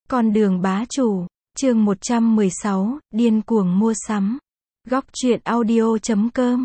Con đường bá chủ, chương 116, điên cuồng mua sắm. Góc truyện audio.com.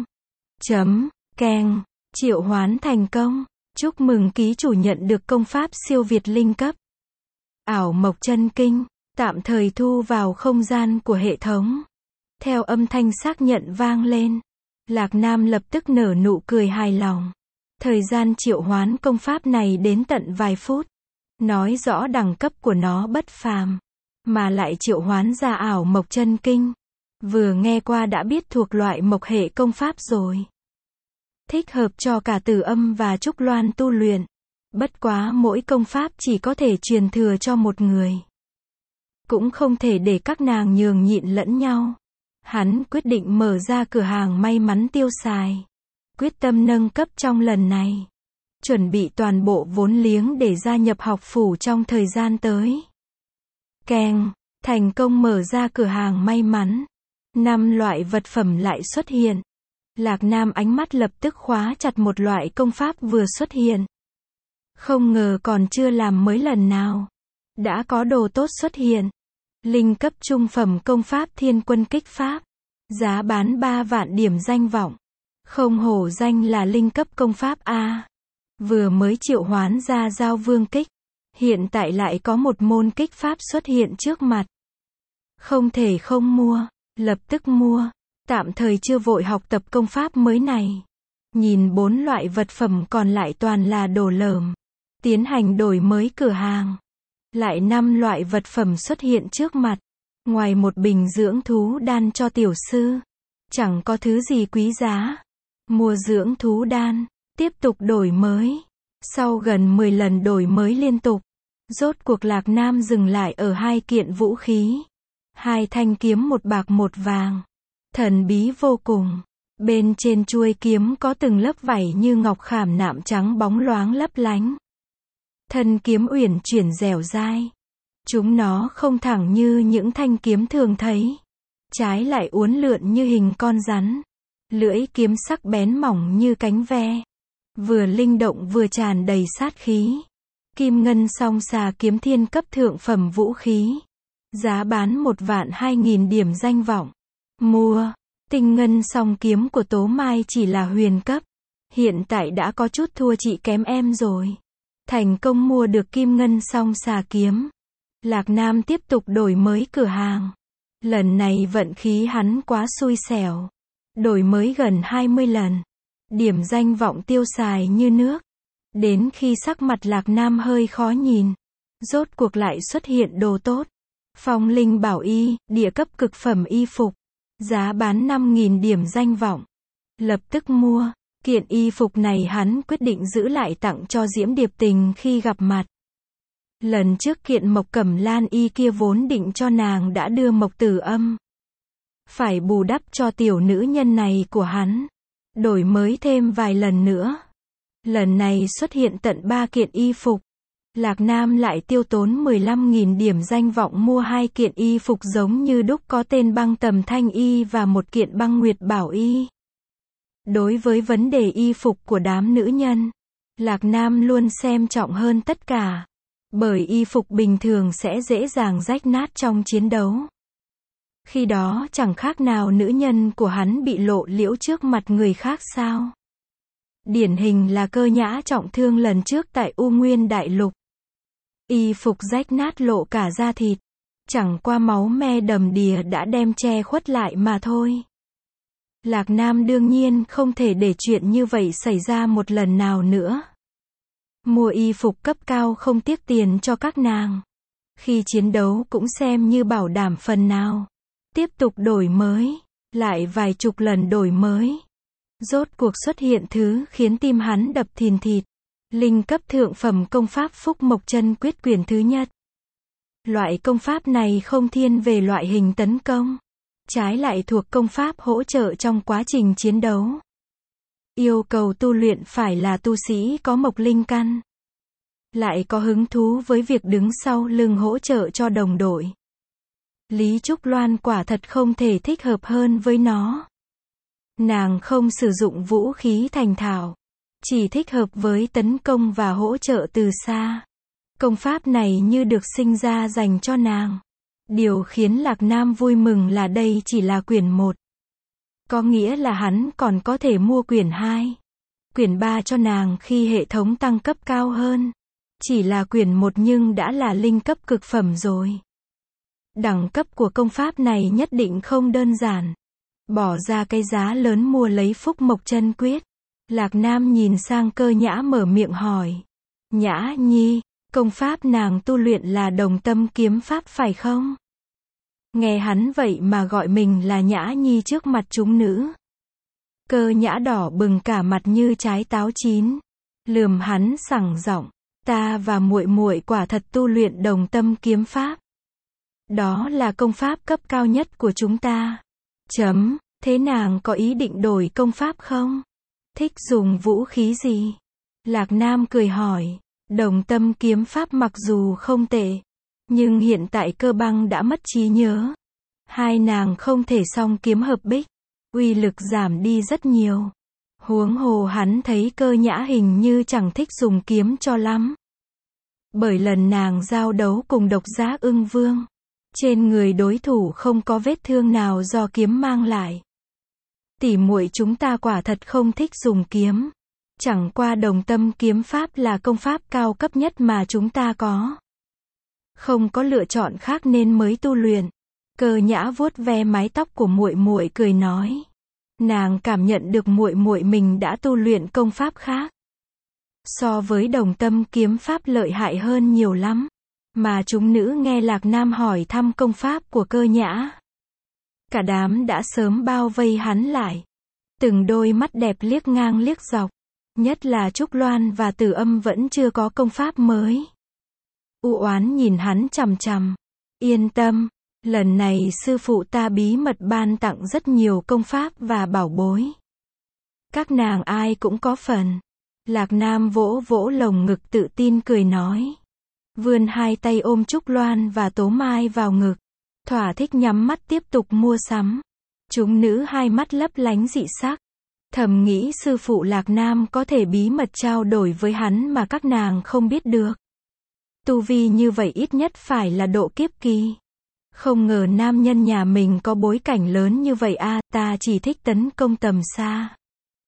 Keng, triệu hoán thành công. Chúc mừng ký chủ nhận được công pháp siêu việt linh cấp. Ảo mộc chân kinh, tạm thời thu vào không gian của hệ thống. Theo âm thanh xác nhận vang lên, Lạc Nam lập tức nở nụ cười hài lòng. Thời gian triệu hoán công pháp này đến tận vài phút. Nói rõ đẳng cấp của nó bất phàm, mà lại triệu hoán ra ảo mộc chân kinh. Vừa nghe qua đã biết thuộc loại mộc hệ công pháp rồi. Thích hợp cho cả Tử Âm và Trúc Loan tu luyện. Bất quá mỗi công pháp chỉ có thể truyền thừa cho một người. Cũng không thể để các nàng nhường nhịn lẫn nhau. Hắn quyết định mở ra cửa hàng may mắn tiêu xài. Quyết tâm nâng cấp trong lần này. Chuẩn bị toàn bộ vốn liếng để gia nhập học phủ trong thời gian tới. Keng, thành công mở ra cửa hàng may mắn. 5 loại vật phẩm lại xuất hiện. Lạc Nam ánh mắt lập tức khóa chặt một loại công pháp vừa xuất hiện. Không ngờ còn chưa làm mới lần nào. Đã có đồ tốt xuất hiện. Linh cấp trung phẩm công pháp Thiên Quân Kích Pháp. Giá bán 3 vạn điểm danh vọng. Không hổ danh là linh cấp công pháp A. Vừa mới triệu hoán ra Giao Vương Kích. Hiện tại lại có một môn kích pháp xuất hiện trước mặt. Không thể không mua. Lập tức mua. Tạm thời chưa vội học tập công pháp mới này. Nhìn 4 loại vật phẩm còn lại toàn là đồ lởm. Tiến hành đổi mới cửa hàng. Lại 5 loại vật phẩm xuất hiện trước mặt. Ngoài một bình dưỡng thú đan cho tiểu sư. Chẳng có thứ gì quý giá. Mua dưỡng thú đan. Tiếp tục đổi mới. Sau gần 10 lần đổi mới liên tục. Rốt cuộc Lạc Nam dừng lại ở 2 kiện vũ khí. 2 thanh kiếm, 1 bạc 1 vàng. Thần bí vô cùng. Bên trên chuôi kiếm có từng lớp vảy như ngọc khảm nạm trắng bóng loáng lấp lánh. Thân kiếm uyển chuyển dẻo dai. Chúng nó không thẳng như những thanh kiếm thường thấy. Trái lại uốn lượn như hình con rắn. Lưỡi kiếm sắc bén mỏng như cánh ve. Vừa linh động vừa tràn đầy sát khí. Kim ngân song xà kiếm thiên cấp thượng phẩm vũ khí. Giá bán 1.200.000 điểm danh vọng. Mua. Tinh ngân song kiếm của Tố Mai chỉ là huyền cấp. Hiện tại đã có chút thua chị kém em rồi. Thành công mua được kim ngân song xà kiếm. Lạc Nam tiếp tục đổi mới cửa hàng. Lần này vận khí hắn quá xui xẻo. Đổi mới gần 20 lần. Điểm danh vọng tiêu xài như nước. Đến khi sắc mặt Lạc Nam hơi khó nhìn. Rốt cuộc lại xuất hiện đồ tốt. Phong linh bảo y, địa cấp cực phẩm y phục. Giá bán 5.000 điểm danh vọng. Lập tức mua. Kiện y phục này hắn quyết định giữ lại tặng cho Diễm Điệp Tình khi gặp mặt. Lần trước kiện Mộc Cẩm Lan y kia vốn định cho nàng đã đưa Mộc Tử Âm. Phải bù đắp cho tiểu nữ nhân này của hắn. Đổi mới thêm vài lần nữa. Lần này xuất hiện tận 3 kiện y phục. Lạc Nam lại tiêu tốn 15.000 điểm danh vọng mua 2 kiện y phục giống như đúc có tên Băng Tầm Thanh y và một kiện Băng Nguyệt Bảo y. Đối với vấn đề y phục của đám nữ nhân, Lạc Nam luôn xem trọng hơn tất cả. Bởi y phục bình thường sẽ dễ dàng rách nát trong chiến đấu. Khi đó chẳng khác nào nữ nhân của hắn bị lộ liễu trước mặt người khác sao. Điển hình là Cơ Nhã trọng thương lần trước tại U Nguyên Đại Lục. Y phục rách nát lộ cả da thịt. Chẳng qua máu me đầm đìa đã đem che khuất lại mà thôi. Lạc Nam đương nhiên không thể để chuyện như vậy xảy ra một lần nào nữa. Mua y phục cấp cao không tiếc tiền cho các nàng. Khi chiến đấu cũng xem như bảo đảm phần nào. Tiếp tục đổi mới. Lại vài chục lần đổi mới. Rốt cuộc xuất hiện thứ khiến tim hắn đập thìn thịt. Linh cấp thượng phẩm công pháp Phúc Mộc Chân Quyết quyển thứ nhất. Loại công pháp này không thiên về loại hình tấn công. Trái lại thuộc công pháp hỗ trợ trong quá trình chiến đấu. Yêu cầu tu luyện phải là tu sĩ có mộc linh căn. Lại có hứng thú với việc đứng sau lưng hỗ trợ cho đồng đội. Lý Trúc Loan quả thật không thể thích hợp hơn với nó. Nàng không sử dụng vũ khí thành thạo. Chỉ thích hợp với tấn công và hỗ trợ từ xa. Công pháp này như được sinh ra dành cho nàng. Điều khiến Lạc Nam vui mừng là đây chỉ là quyển 1. Có nghĩa là hắn còn có thể mua quyển 2, quyển 3 cho nàng khi hệ thống tăng cấp cao hơn. Chỉ là quyển 1 nhưng đã là linh cấp cực phẩm rồi. Đẳng cấp của công pháp này nhất định không đơn giản. Bỏ ra cái giá lớn mua lấy Phúc Mộc Chân Quyết. Lạc Nam nhìn sang Cơ Nhã mở miệng hỏi. Nhã Nhi, công pháp nàng tu luyện là Đồng Tâm kiếm pháp phải không? Nghe hắn vậy mà gọi mình là Nhã Nhi trước mặt chúng nữ. Cơ Nhã đỏ bừng cả mặt như trái táo chín. Lườm hắn sẳng giọng. Ta và muội muội quả thật tu luyện Đồng Tâm kiếm pháp. Đó là công pháp cấp cao nhất của chúng ta. Thế nàng có ý định đổi công pháp không? Thích dùng vũ khí gì? Lạc Nam cười hỏi. Đồng Tâm kiếm pháp mặc dù không tệ, nhưng hiện tại Cơ Băng đã mất trí nhớ. Hai nàng không thể song kiếm hợp bích, uy lực giảm đi rất nhiều. Huống hồ hắn thấy Cơ Nhã hình như chẳng thích dùng kiếm cho lắm. Bởi lần nàng giao đấu cùng Độc Giác Ưng Vương, trên người đối thủ không có vết thương nào do kiếm mang lại. Tỷ muội chúng ta quả thật không thích dùng kiếm. Chẳng qua Đồng Tâm kiếm pháp là công pháp cao cấp nhất mà chúng ta có. Không có lựa chọn khác nên mới tu luyện. Cơ Nhã vuốt ve mái tóc của muội muội cười nói. Nàng cảm nhận được muội muội mình đã tu luyện công pháp khác. So với Đồng Tâm kiếm pháp lợi hại hơn nhiều lắm. Mà chúng nữ nghe Lạc Nam hỏi thăm công pháp của Cơ Nhã. Cả đám đã sớm bao vây hắn lại. Từng đôi mắt đẹp liếc ngang liếc dọc. Nhất là Trúc Loan và Tử Âm vẫn chưa có công pháp mới. U Oán nhìn hắn chằm chằm. Yên tâm, lần này sư phụ ta bí mật ban tặng rất nhiều công pháp và bảo bối. Các nàng ai cũng có phần. Lạc Nam vỗ vỗ lồng ngực tự tin cười nói. Vươn hai tay ôm Trúc Loan và Tố Mai vào ngực. Thỏa thích nhắm mắt tiếp tục mua sắm. Chúng nữ hai mắt lấp lánh dị sắc. Thầm nghĩ sư phụ Lạc Nam có thể bí mật trao đổi với hắn mà các nàng không biết được. Tu vi như vậy ít nhất phải là độ kiếp kỳ. Không ngờ nam nhân nhà mình có bối cảnh lớn như vậy a, ta chỉ thích tấn công tầm xa.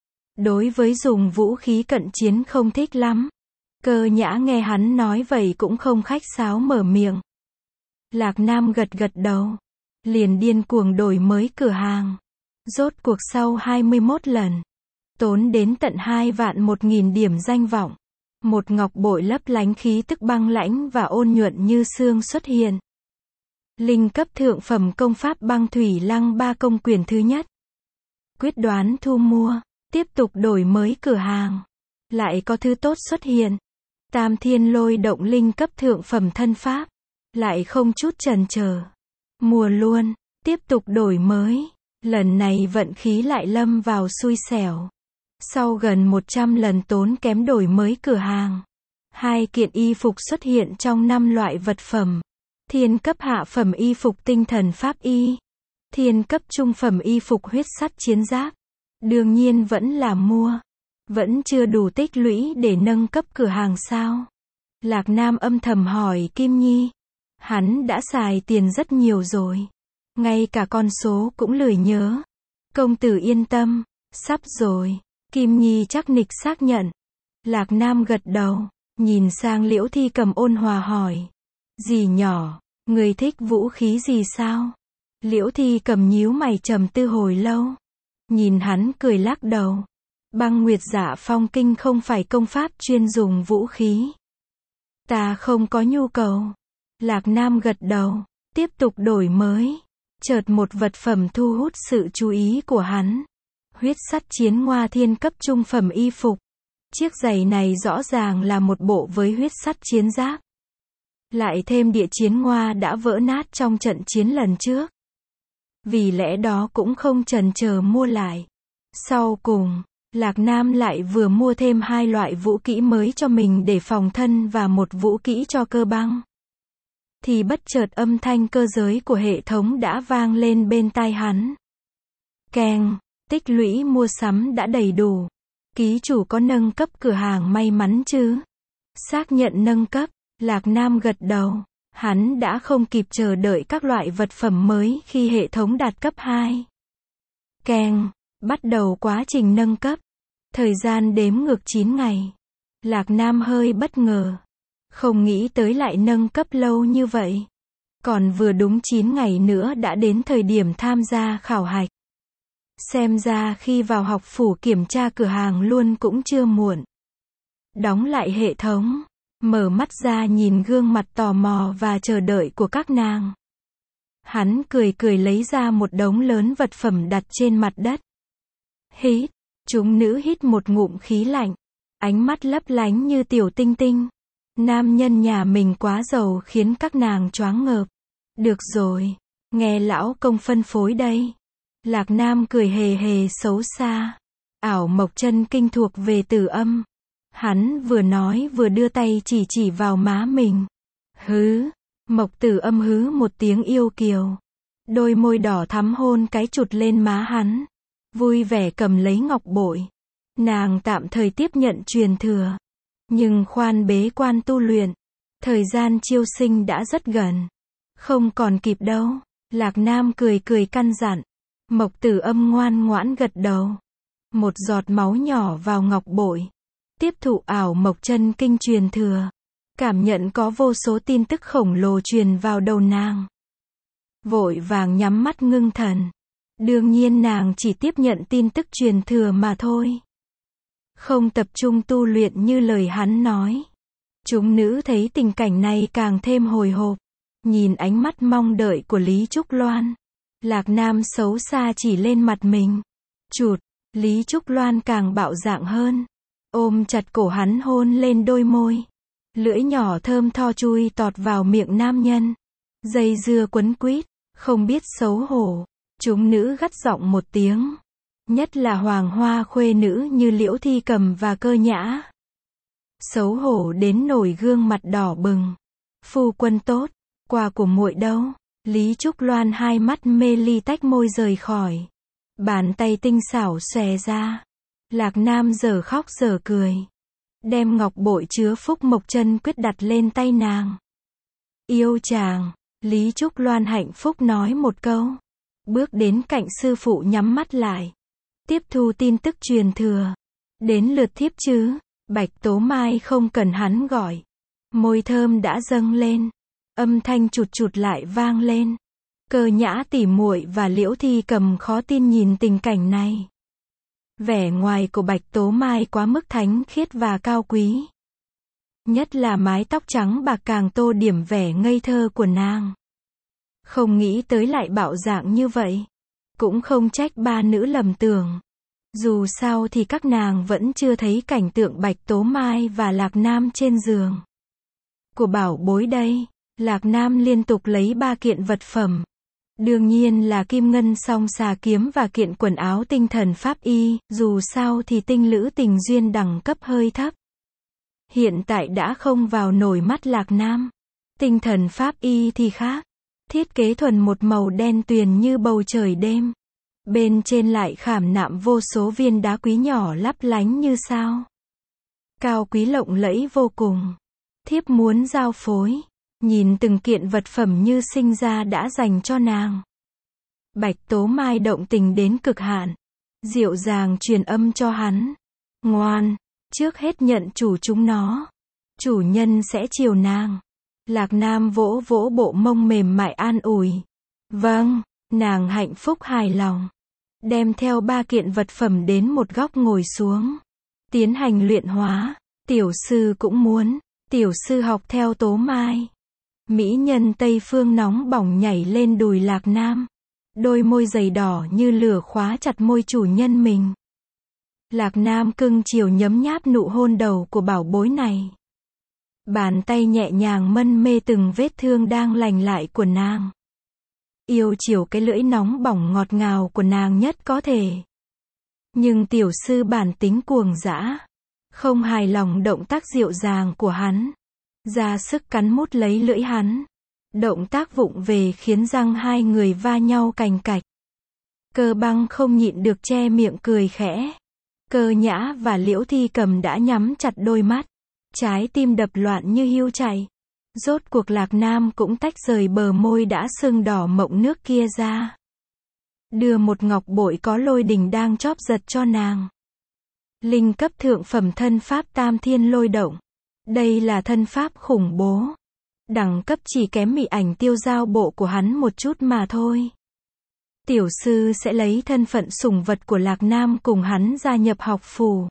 Đối với dùng vũ khí cận chiến không thích lắm. Cơ Nhã nghe hắn nói vậy cũng không khách sáo mở miệng. Lạc Nam gật gật đầu. Liền điên cuồng đổi mới cửa hàng. Rốt cuộc sau 21 lần. Tốn đến tận 2.100.000 điểm danh vọng. Một ngọc bội lấp lánh khí tức băng lãnh và ôn nhuận như sương xuất hiện. Linh cấp thượng phẩm công pháp Băng Thủy Lăng Ba Công quyển thứ nhất. Quyết đoán thu mua. Tiếp tục đổi mới cửa hàng. Lại có thứ tốt xuất hiện. Tam Thiên Lôi Động linh cấp thượng phẩm thân pháp. Lại không chút chần chờ. Mua luôn. Tiếp tục đổi mới. Lần này vận khí lại lâm vào xui xẻo. Sau gần 100 lần tốn kém đổi mới cửa hàng, 2 kiện y phục xuất hiện trong 5 loại vật phẩm. Thiên cấp hạ phẩm y phục tinh thần pháp y. Thiên cấp trung phẩm y phục huyết sắt chiến giáp. Đương nhiên vẫn là mua. Vẫn chưa đủ tích lũy để nâng cấp cửa hàng sao? Lạc Nam âm thầm hỏi Kim Nhi. Hắn đã xài tiền rất nhiều rồi. Ngay cả con số cũng lười nhớ. Công tử yên tâm. Sắp rồi. Kim Nhi chắc nịch xác nhận. Lạc Nam gật đầu. Nhìn sang Liễu Thi Cầm ôn hòa hỏi. Dì nhỏ, người thích vũ khí gì sao? Liễu Thi Cầm nhíu mày trầm tư hồi lâu. Nhìn hắn cười lắc đầu. Băng Nguyệt Dạ Phong Kinh không phải công pháp chuyên dùng vũ khí. Ta không có nhu cầu. Lạc Nam gật đầu. Tiếp tục đổi mới. Chợt một vật phẩm thu hút sự chú ý của hắn. Huyết sắt chiến ngoa thiên cấp trung phẩm y phục. Chiếc giày này rõ ràng là một bộ với huyết sắt chiến giáp. Lại thêm địa chiến ngoa đã vỡ nát trong trận chiến lần trước. Vì lẽ đó cũng không chần chờ mua lại. Sau cùng, Lạc Nam lại vừa mua thêm 2 loại vũ kỹ mới cho mình để phòng thân và một vũ kỹ cho Cơ Băng. Thì bất chợt âm thanh cơ giới của hệ thống đã vang lên bên tai hắn. Keng, tích lũy mua sắm đã đầy đủ. Ký chủ có nâng cấp cửa hàng may mắn chứ? Xác nhận nâng cấp. Lạc Nam gật đầu. Hắn đã không kịp chờ đợi các loại vật phẩm mới khi hệ thống đạt cấp 2. Keng. Bắt đầu quá trình nâng cấp. Thời gian đếm ngược 9 ngày. Lạc Nam hơi bất ngờ. Không nghĩ tới lại nâng cấp lâu như vậy. Còn vừa đúng 9 ngày nữa đã đến thời điểm tham gia khảo hạch. Xem ra khi vào học phủ kiểm tra cửa hàng luôn cũng chưa muộn. Đóng lại hệ thống. Mở mắt ra nhìn gương mặt tò mò và chờ đợi của các nàng. Hắn cười cười lấy ra một đống lớn vật phẩm đặt trên mặt đất. Hít. Chúng nữ hít một ngụm khí lạnh. Ánh mắt lấp lánh như tiểu tinh tinh. Nam nhân nhà mình quá giàu khiến các nàng choáng ngợp. Được rồi. Nghe lão công phân phối đây. Lạc Nam cười hề hề xấu xa. Ảo mộc chân kinh thuộc về Tử Âm. Hắn vừa nói vừa đưa tay chỉ vào má mình. Hứ. Mộc Tử Âm hứ một tiếng yêu kiều. Đôi môi đỏ thắm hôn cái chụt lên má hắn. Vui vẻ cầm lấy ngọc bội. Nàng tạm thời tiếp nhận truyền thừa. Nhưng khoan bế quan tu luyện. Thời gian chiêu sinh đã rất gần. Không còn kịp đâu. Lạc Nam cười cười căn dặn. Mộc Tử Âm ngoan ngoãn gật đầu. Một giọt máu nhỏ vào ngọc bội. Tiếp thụ ảo mộc chân kinh truyền thừa. Cảm nhận có vô số tin tức khổng lồ truyền vào đầu nàng. Vội vàng nhắm mắt ngưng thần. Đương nhiên nàng chỉ tiếp nhận tin tức truyền thừa mà thôi. Không tập trung tu luyện như lời hắn nói. Chúng nữ thấy tình cảnh này càng thêm hồi hộp. Nhìn ánh mắt mong đợi của Lý Trúc Loan. Lạc Nam xấu xa chỉ lên mặt mình. Chụt. Lý Trúc Loan càng bạo dạn hơn. Ôm chặt cổ hắn hôn lên đôi môi. Lưỡi nhỏ thơm tho chui tọt vào miệng nam nhân. Dây dưa quấn quýt. Không biết xấu hổ. Chúng nữ gắt giọng một tiếng. Nhất là hoàng hoa khuê nữ như Liễu Thi Cầm và Cơ Nhã. Xấu hổ đến nổi gương mặt đỏ bừng. Phu quân tốt. Quà của muội đâu? Lý Trúc Loan hai mắt mê ly tách môi rời khỏi. Bàn tay tinh xảo xòe ra. Lạc Nam giờ khóc giờ cười. Đem ngọc bội chứa phúc mộc chân quyết đặt lên tay nàng. Yêu chàng. Lý Trúc Loan hạnh phúc nói một câu. Bước đến cạnh sư phụ nhắm mắt lại. Tiếp thu tin tức truyền thừa. Đến lượt thiếp chứ. Bạch Tố Mai không cần hắn gọi. Môi thơm đã dâng lên. Âm thanh chụt chụt lại vang lên. Cơ Nhã tỉ muội và Liễu Thi Cầm khó tin nhìn tình cảnh này. Vẻ ngoài của Bạch Tố Mai quá mức thánh khiết và cao quý. Nhất là mái tóc trắng bạc càng tô điểm vẻ ngây thơ của nàng. Không nghĩ tới lại bạo dạn như vậy. Cũng không trách ba nữ lầm tưởng. Dù sao thì các nàng vẫn chưa thấy cảnh tượng Bạch Tố Mai và Lạc Nam trên giường. Của bảo bối đây. Lạc Nam liên tục lấy 3 kiện vật phẩm. Đương nhiên là kim ngân song xà kiếm và kiện quần áo tinh thần pháp y, dù sao thì tinh lữ tình duyên đẳng cấp hơi thấp. Hiện tại đã không vào nổi mắt Lạc Nam. Tinh thần pháp y thì khác. Thiết kế thuần một màu đen tuyền như bầu trời đêm. Bên trên lại khảm nạm vô số viên đá quý nhỏ lấp lánh như sao. Cao quý lộng lẫy vô cùng. Thiếp muốn giao phối. Nhìn từng kiện vật phẩm như sinh ra đã dành cho nàng. Bạch Tố Mai động tình đến cực hạn. Dịu dàng truyền âm cho hắn. Ngoan, trước hết nhận chủ chúng nó. Chủ nhân sẽ chiều nàng. Lạc Nam vỗ vỗ bộ mông mềm mại an ủi. Vâng, nàng hạnh phúc hài lòng. Đem theo 3 kiện vật phẩm đến một góc ngồi xuống. Tiến hành luyện hóa. Tiểu sư cũng muốn. Tiểu sư học theo Tố Mai. Mỹ nhân Tây Phương nóng bỏng nhảy lên đùi Lạc Nam. Đôi môi dày đỏ như lửa khóa chặt môi chủ nhân mình. Lạc Nam cưng chiều nhấm nháp nụ hôn đầu của bảo bối này. Bàn tay nhẹ nhàng mân mê từng vết thương đang lành lại của nàng. Yêu chiều cái lưỡi nóng bỏng ngọt ngào của nàng nhất có thể. Nhưng tiểu sư bản tính cuồng dã. Không hài lòng động tác dịu dàng của hắn. Ra sức cắn mút lấy lưỡi hắn. Động tác vụng về khiến răng hai người va nhau cành cạch. Cơ Băng không nhịn được che miệng cười khẽ. Cơ Nhã và Liễu Thi Cầm đã nhắm chặt đôi mắt. Trái tim đập loạn như hươu chạy. Rốt cuộc Lạc Nam cũng tách rời bờ môi đã sưng đỏ mộng nước kia ra. Đưa một ngọc bội có lôi đình đang chóp giật cho nàng. Linh cấp thượng phẩm thân pháp Tam Thiên Lôi Động. Đây là thân pháp khủng bố. Đẳng cấp chỉ kém mị ảnh tiêu giao bộ của hắn một chút mà thôi. Tiểu sư sẽ lấy thân phận sủng vật của Lạc Nam cùng hắn gia nhập học phủ.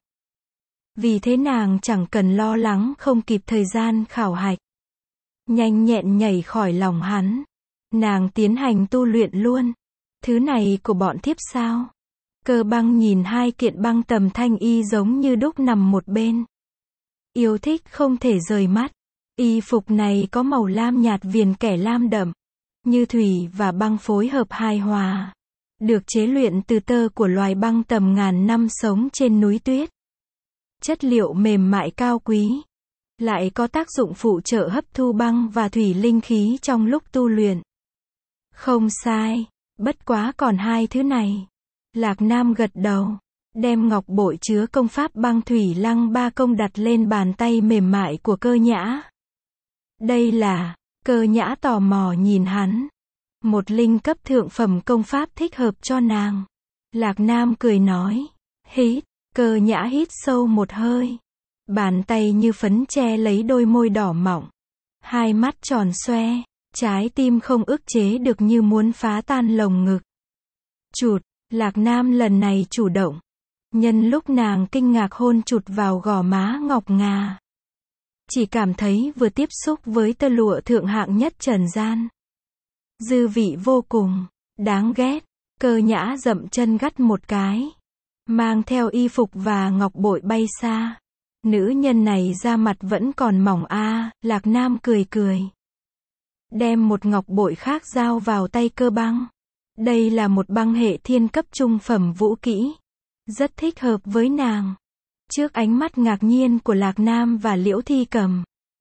Vì thế nàng chẳng cần lo lắng không kịp thời gian khảo hạch. Nhanh nhẹn nhảy khỏi lòng hắn. Nàng tiến hành tu luyện luôn. Thứ này của bọn thiếp sao? Cơ Băng nhìn hai kiện băng tầm thanh y giống như đúc nằm một bên. Yêu thích không thể rời mắt. Y phục này có màu lam nhạt viền kẻ lam đậm. Như thủy và băng phối hợp hài hòa. Được chế luyện từ tơ của loài băng tầm ngàn năm sống trên núi tuyết. Chất liệu mềm mại cao quý. Lại có tác dụng phụ trợ hấp thu băng và thủy linh khí trong lúc tu luyện. Không sai, bất quá còn hai thứ này. Lạc Nam gật đầu, đem ngọc bội chứa công pháp băng thủy lăng ba công đặt lên bàn tay mềm mại của Cơ Nhã. Đây là, Cơ Nhã tò mò nhìn hắn. Một linh cấp thượng phẩm công pháp thích hợp cho nàng. Lạc Nam cười nói, hít, Cơ Nhã hít sâu một hơi. Bàn tay như phấn che lấy đôi môi đỏ mọng. Hai mắt tròn xoe, trái tim không ức chế được như muốn phá tan lồng ngực. Chụt, Lạc Nam lần này chủ động. Nhân lúc nàng kinh ngạc hôn chụt vào gò má ngọc ngà. Chỉ cảm thấy vừa tiếp xúc với tơ lụa thượng hạng nhất trần gian. Dư vị vô cùng, đáng ghét. Cơ Nhã dậm chân gắt một cái. Mang theo y phục và ngọc bội bay xa. Nữ nhân này da mặt vẫn còn mỏng a. Lạc Nam cười cười. Đem một ngọc bội khác giao vào tay Cơ Băng. Đây là một băng hệ thiên cấp trung phẩm vũ kỹ. Rất thích hợp với nàng. Trước ánh mắt ngạc nhiên của Lạc Nam và Liễu Thi Cầm.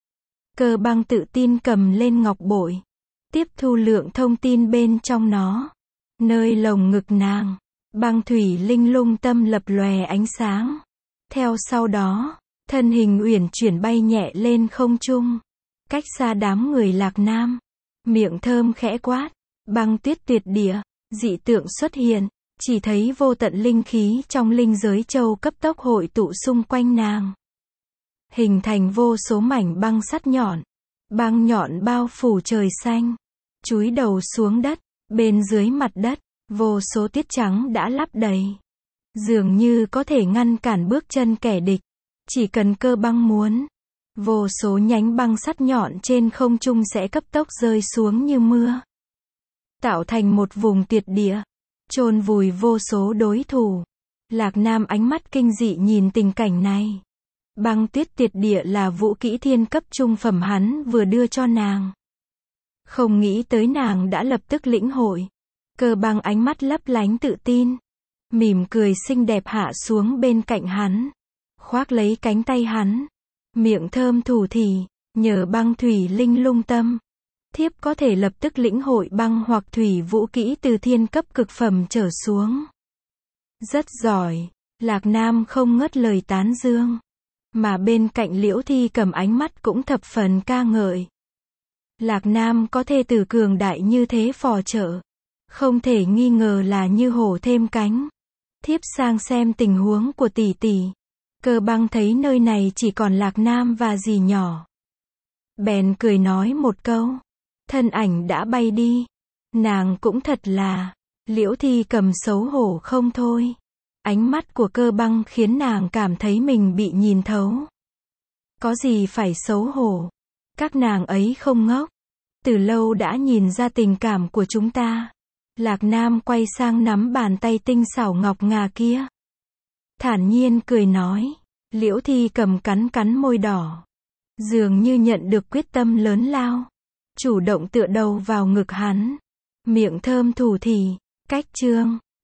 Cơ Băng tự tin cầm lên ngọc bội. Tiếp thu lượng thông tin bên trong nó. Nơi lồng ngực nàng. Băng thủy linh lung tâm lập lòe ánh sáng. Theo sau đó, thân hình uyển chuyển bay nhẹ lên không trung. Cách xa đám người Lạc Nam. Miệng thơm khẽ quát. Băng tuyết tuyệt địa. Dị tượng xuất hiện. Chỉ thấy vô tận linh khí trong linh giới châu cấp tốc hội tụ xung quanh nàng. Hình thành vô số mảnh băng sắt nhọn. Băng nhọn bao phủ trời xanh. Chúi đầu xuống đất. Bên dưới mặt đất, vô số tiết trắng đã lắp đầy. Dường như có thể ngăn cản bước chân kẻ địch. Chỉ cần Cơ Băng muốn. Vô số nhánh băng sắt nhọn trên không trung sẽ cấp tốc rơi xuống như mưa. Tạo thành một vùng tuyệt địa. Chôn vùi vô số đối thủ. Lạc Nam ánh mắt kinh dị nhìn tình cảnh này. Băng tuyết tuyệt địa là vũ kỹ thiên cấp trung phẩm hắn vừa đưa cho nàng. Không nghĩ tới nàng đã lập tức lĩnh hội. Cơ Băng ánh mắt lấp lánh tự tin. Mỉm cười xinh đẹp hạ xuống bên cạnh hắn. Khoác lấy cánh tay hắn. Miệng thơm thủ thỉ. Nhờ băng thủy linh lung tâm. Thiếp có thể lập tức lĩnh hội băng hoặc thủy vũ kỹ từ thiên cấp cực phẩm trở xuống. Rất giỏi. Lạc Nam không ngớt lời tán dương. Mà bên cạnh Liễu Thi Cầm ánh mắt cũng thập phần ca ngợi. Lạc Nam có thê tử cường đại như thế phò trợ. Không thể nghi ngờ là như hổ thêm cánh. Thiếp sang xem tình huống của tỷ tỷ. Cơ Băng thấy nơi này chỉ còn Lạc Nam và dì nhỏ. Bèn cười nói một câu. Thân ảnh đã bay đi. Nàng cũng thật là. Liễu Thi Cầm xấu hổ không thôi. Ánh mắt của Cơ Băng khiến nàng cảm thấy mình bị nhìn thấu. Có gì phải xấu hổ. Các nàng ấy không ngốc. Từ lâu đã nhìn ra tình cảm của chúng ta. Lạc Nam quay sang nắm bàn tay tinh xảo ngọc ngà kia. Thản nhiên cười nói. Liễu Thi Cầm cắn cắn môi đỏ. Dường như nhận được quyết tâm lớn lao. Chủ động tựa đầu vào ngực hắn. Miệng thơm thủ thỉ. Cách chương